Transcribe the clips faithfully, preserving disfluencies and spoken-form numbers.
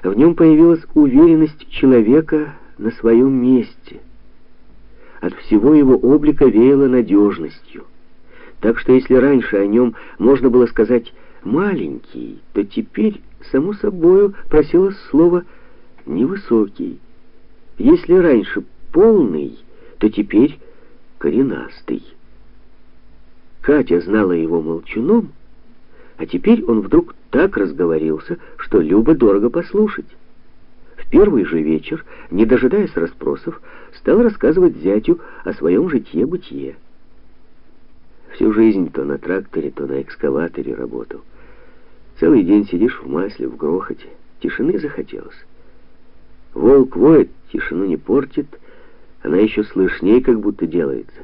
В нем появилась уверенность человека на своем месте. От всего его облика веяло надежностью. Так что если раньше о нем можно было сказать «маленький», то теперь, само собою, просилось слово «невысокий». Если раньше «полный», то теперь «коренастый». Катя знала его молчуном, а теперь он вдруг так разговорился, что любо дорого послушать. В первый же вечер, не дожидаясь расспросов, стал рассказывать зятю о своем житье-бытие. Всю жизнь то на тракторе, то на экскаваторе работал. Целый день сидишь в масле, в грохоте. Тишины захотелось. Волк воет, тишину не портит, она еще слышней как будто делается.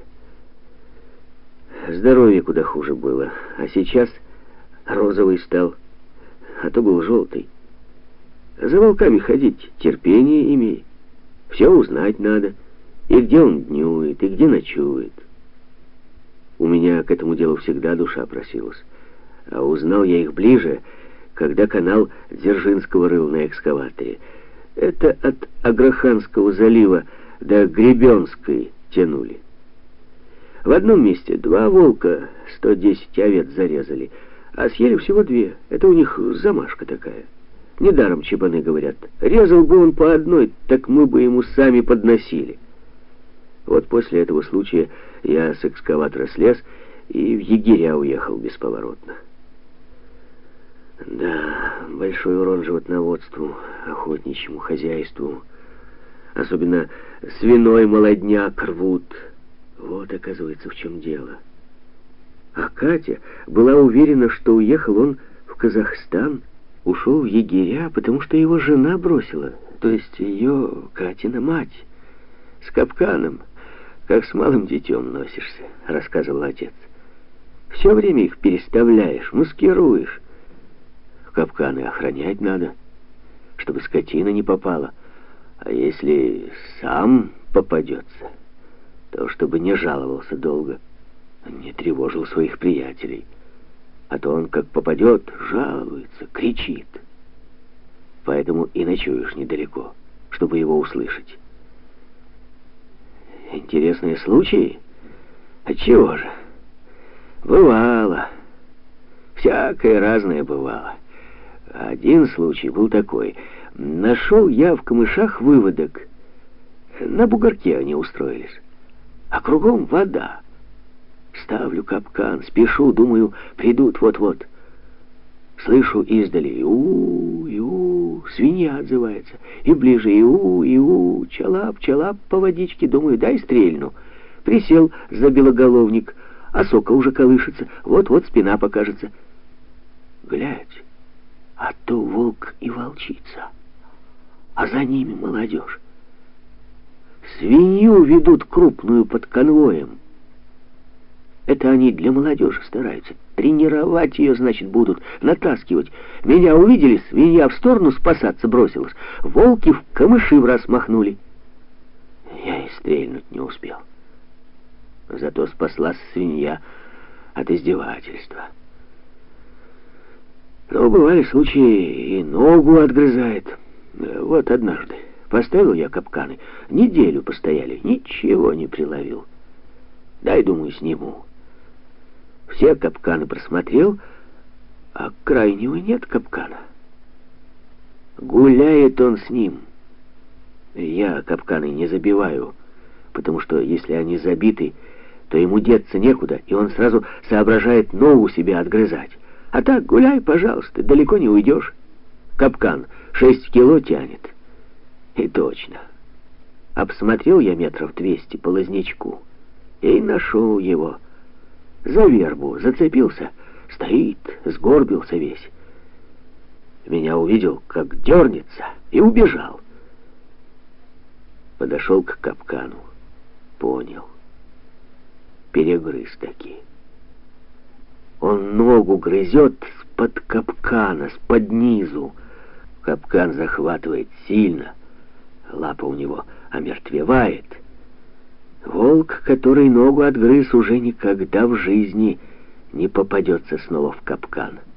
Здоровье куда хуже было, а сейчас розовый стал, а то был желтый. За волками ходить терпение имей. Все узнать надо, и где он днюет, и где ночует. У меня к этому делу всегда душа просилась. А узнал я их ближе, когда канал Дзержинского рыл на экскаваторе. Это от Аграханского залива до Гребенской тянули. В одном месте два волка сто десять овец зарезали, а съели всего две. Это у них замашка такая. Недаром чебаны говорят, резал бы он по одной, так мы бы ему сами подносили. Вот после этого случая я с экскаватора слез и в егеря уехал бесповоротно. Да, большой урон животноводству, охотничьему хозяйству. Особенно свиной молодняк рвут. Вот, оказывается, в чем дело. А Катя была уверена, что уехал он в Казахстан, ушел в егеря, потому что его жена бросила, то есть ее, Катина мать, с капканом. Как с малым детем носишься, рассказывал отец. Все время их переставляешь, маскируешь. Капканы охранять надо, чтобы скотина не попала. А если сам попадется, то чтобы не жаловался долго, не тревожил своих приятелей. А то он, как попадет, жалуется, кричит. Поэтому и ночуешь недалеко, чтобы его услышать. Интересные случаи? Отчего же? Бывало. Всякое разное бывало. Один случай был такой. Нашел я в камышах выводок. На бугорке они устроились. А кругом вода. Ставлю капкан, спешу, думаю, придут вот-вот. Слышу издали «иу, иу», свинья отзывается. И ближе «иу, иу», чалап, чалап по водичке. Думаю, дай стрельну. Присел за белоголовник, а сока уже колышется. Вот-вот спина покажется. Глядь, а то волк и волчица, а за ними молодежь. Свинью ведут крупную под конвоем. Это они для молодежи стараются. Тренировать ее, значит, будут, натаскивать. Меня увидели, свинья в сторону спасаться бросилась. Волки в камыши в раз махнули. Я и стрельнуть не успел. Зато спаслась свинья от издевательства. Но бывали случаи, и ногу отгрызает. Вот однажды поставил я капканы. Неделю постояли, ничего не приловил. Дай, думаю, сниму. Все капканы просмотрел, а крайнего нет капкана. Гуляет он с ним. Я капканы не забиваю, потому что если они забиты, то ему деться некуда, и он сразу соображает ногу себе отгрызать. А так гуляй, пожалуйста, далеко не уйдешь. Капкан шесть кило тянет. И точно. Обсмотрел я метров двести по лознячку и нашел его. За вербу зацепился, стоит, сгорбился весь. Меня увидел, как дернется, и убежал. Подошел к капкану, понял. Перегрыз таки. Он ногу грызет с-под капкана, с-под низу. Капкан захватывает сильно, лапа у него омертвевает. Волк, который ногу отгрыз, уже никогда в жизни не попадется снова в капкан.